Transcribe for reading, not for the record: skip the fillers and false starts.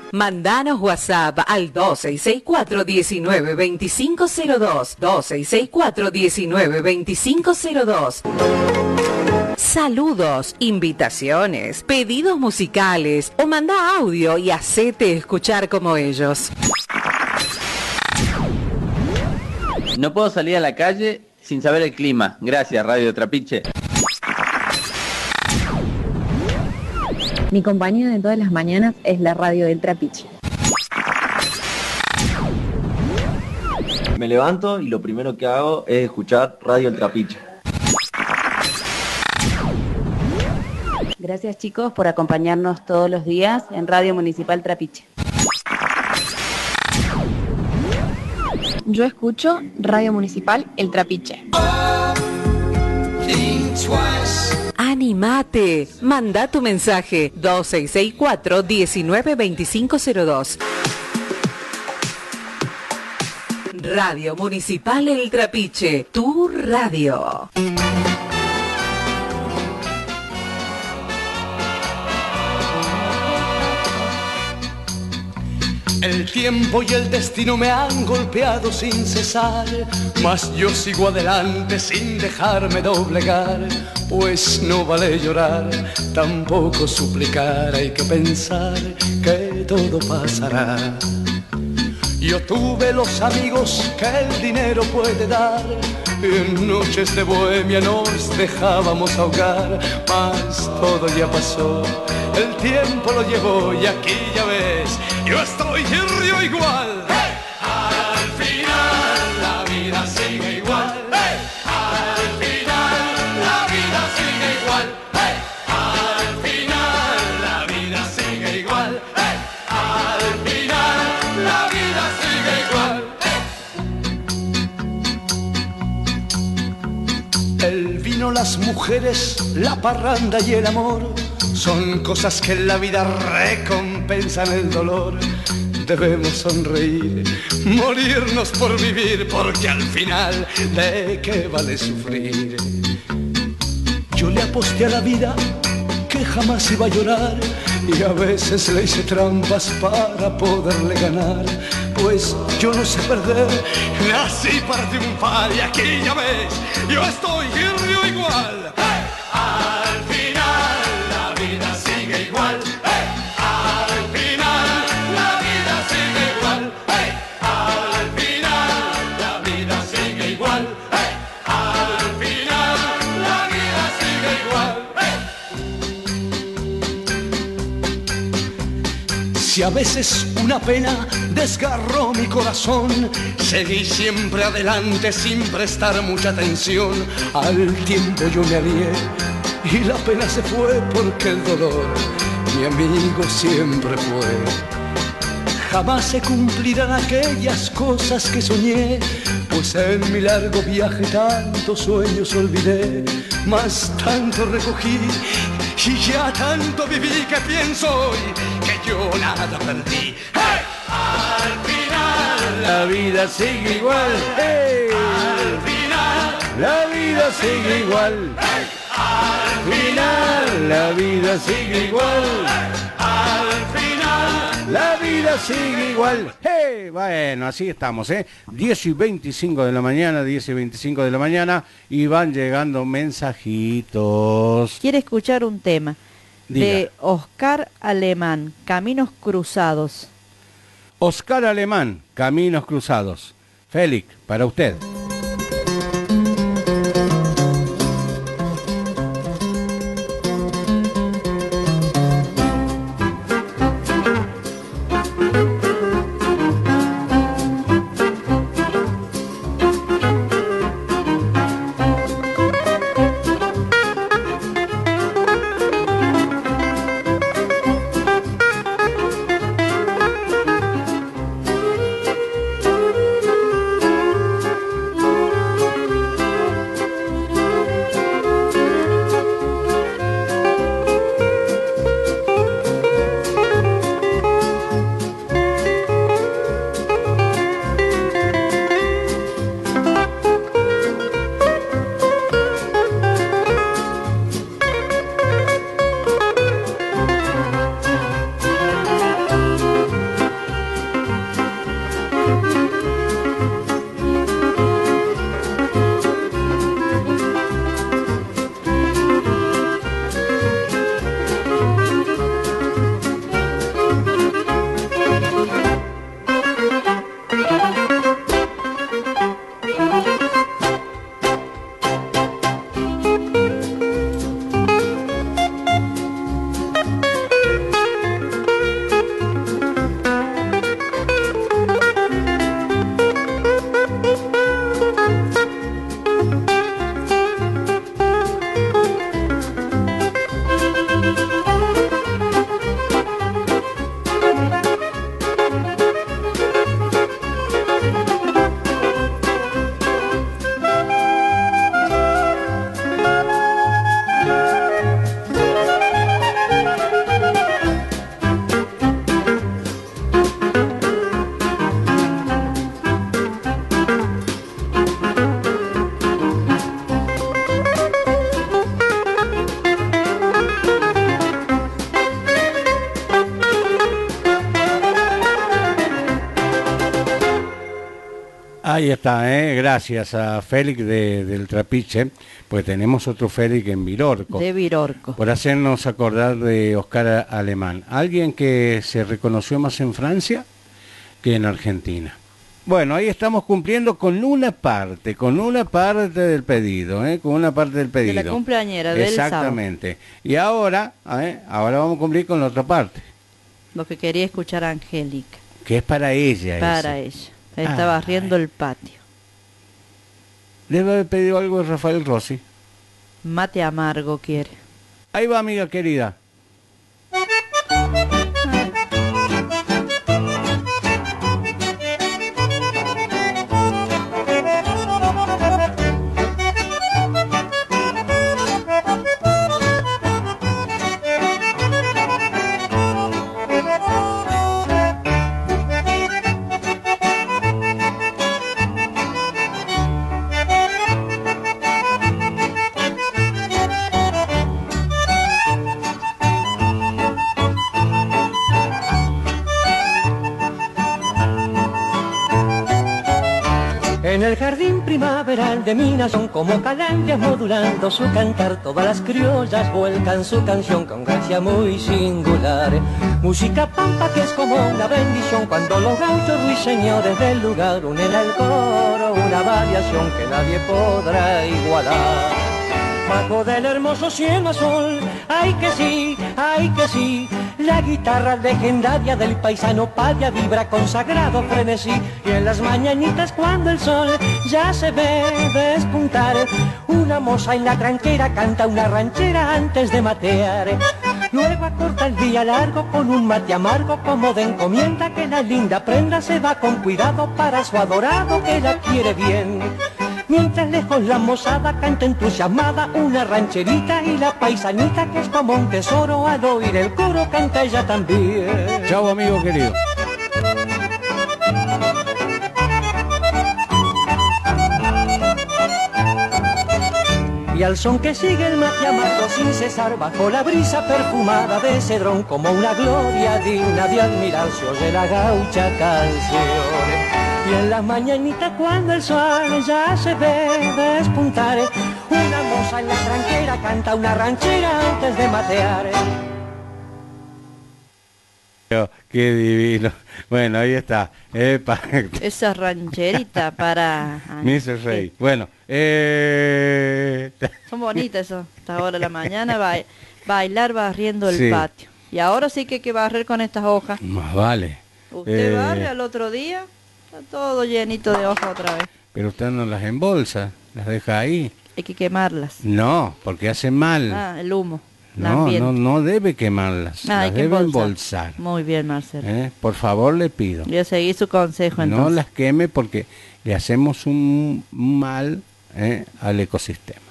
Mandanos WhatsApp al 2664-192502. 2664-192502. Saludos, invitaciones, pedidos musicales o manda audio y hacete escuchar como ellos. No puedo salir a la calle sin saber el clima. Gracias, Radio Trapiche. Mi compañía de todas las mañanas es la radio del Trapiche. Me levanto y lo primero que hago es escuchar Radio El Trapiche. Gracias, chicos, por acompañarnos todos los días en Radio Municipal Trapiche. Yo escucho Radio Municipal El Trapiche. Animate, manda tu mensaje 2664-192502. Radio Municipal El Trapiche, tu radio. El tiempo y el destino me han golpeado sin cesar, mas yo sigo adelante sin dejarme doblegar, pues no vale llorar, tampoco suplicar, hay que pensar que todo pasará. Yo tuve los amigos que el dinero puede dar, en noches de bohemia nos dejábamos ahogar, mas todo ya pasó, el tiempo lo llevó y aquí ya ves, yo estoy y río igual. ¡Hey! Al final la vida sigue igual. ¡Hey! Al final la vida sigue igual. ¡Hey! Al final la vida sigue igual. ¡Hey! Al final la vida sigue igual. ¡Hey! El vino, las mujeres, la parranda y el amor son cosas que en la vida recompensan el dolor. Debemos sonreír, morirnos por vivir, porque al final, ¿de qué vale sufrir? Yo le aposté a la vida que jamás iba a llorar, y a veces le hice trampas para poderle ganar, pues yo no sé perder, nací para triunfar, y aquí ya ves, yo estoy y río igual. ¡Hey! Al final la vida sigue igual. ¡Hey! Al final la vida sigue igual. ¡Hey! Al final la vida sigue igual. ¡Hey! Al final la vida sigue igual. ¡Hey! Si a veces una pena desgarró mi corazón, seguí siempre adelante sin prestar mucha atención. Al tiempo yo me alié y la pena se fue, porque el dolor mi amigo siempre fue. Jamás se cumplirán aquellas cosas que soñé, pues en mi largo viaje tantos sueños olvidé, mas tanto recogí y ya tanto viví que pienso hoy que yo nada perdí. ¡Hey! Al final la vida sigue igual. ¡Hey! Al final la vida sigue igual. ¡Hey! Al final la vida sigue igual. Al final la vida sigue igual. Hey, bueno, así estamos, 10 y 25 de la mañana, 10 y 25 de la mañana, y van llegando mensajitos. Quiere escuchar un tema. Diga. De Oscar Alemán, Caminos Cruzados. Oscar Alemán, Caminos Cruzados. Félix, para usted. Ahí está, gracias a Félix del Trapiche, pues tenemos otro Félix en Virorco. De Virorco. Por hacernos acordar de Oscar Alemán. Alguien que se reconoció más en Francia que en Argentina. Bueno, ahí estamos cumpliendo con una parte del pedido, con una parte del pedido. De la cumpleañera del sábado. Exactamente. Y ahora vamos a cumplir con la otra parte. Lo que quería escuchar a Angélica. Que es para ella. Para ella. Está barriendo el patio. Debe haber pedido algo de Rafael Rossi. Mate amargo quiere. Ahí va, amiga querida. En el jardín primaveral de Minas son como calandrias modulando su cantar. Todas las criollas vuelcan su canción con gracia muy singular. Música pampa que es como una bendición cuando los gauchos ruiseñores del lugar unen al coro una variación que nadie podrá igualar. Bajo del hermoso cielo azul, ay que sí, la guitarra legendaria del paisano Pavia vibra con sagrado frenesí. Y en las mañanitas cuando el sol ya se ve despuntar, una moza en la tranquera canta una ranchera antes de matear. Luego acorta el día largo con un mate amargo como de encomienda, que la linda prenda se va con cuidado para su adorado que la quiere bien. Mientras lejos la mozada canta entusiasmada una rancherita, y la paisanita que es como un tesoro al oír el coro canta ella también. Chao, amigo querido. Y al son que sigue el mate amargo sin cesar, bajo la brisa perfumada de cedrón, como una gloria digna de admirar, se oye la gaucha canción. Y en las mañanitas cuando el sol ya se ve despuntar, una moza en la tranquera canta una ranchera antes de matear. Qué divino. Bueno, ahí está. Esa rancherita para... Mr. Rey. Bueno, son bonitas eso. Hasta ahora de la mañana bailar barriendo el patio. Y ahora sí que hay que barrer con estas hojas. Más vale. Usted barre al otro día, está todo llenito de hojas otra vez. Pero usted no las embolsa, las deja ahí. Hay que quemarlas. No, porque hacen mal. El humo. No debe quemarlas, las debe embolsar. Muy bien, Marcelo. Por favor, le pido. Voy a seguir su consejo entonces. No las queme porque le hacemos un mal al ecosistema.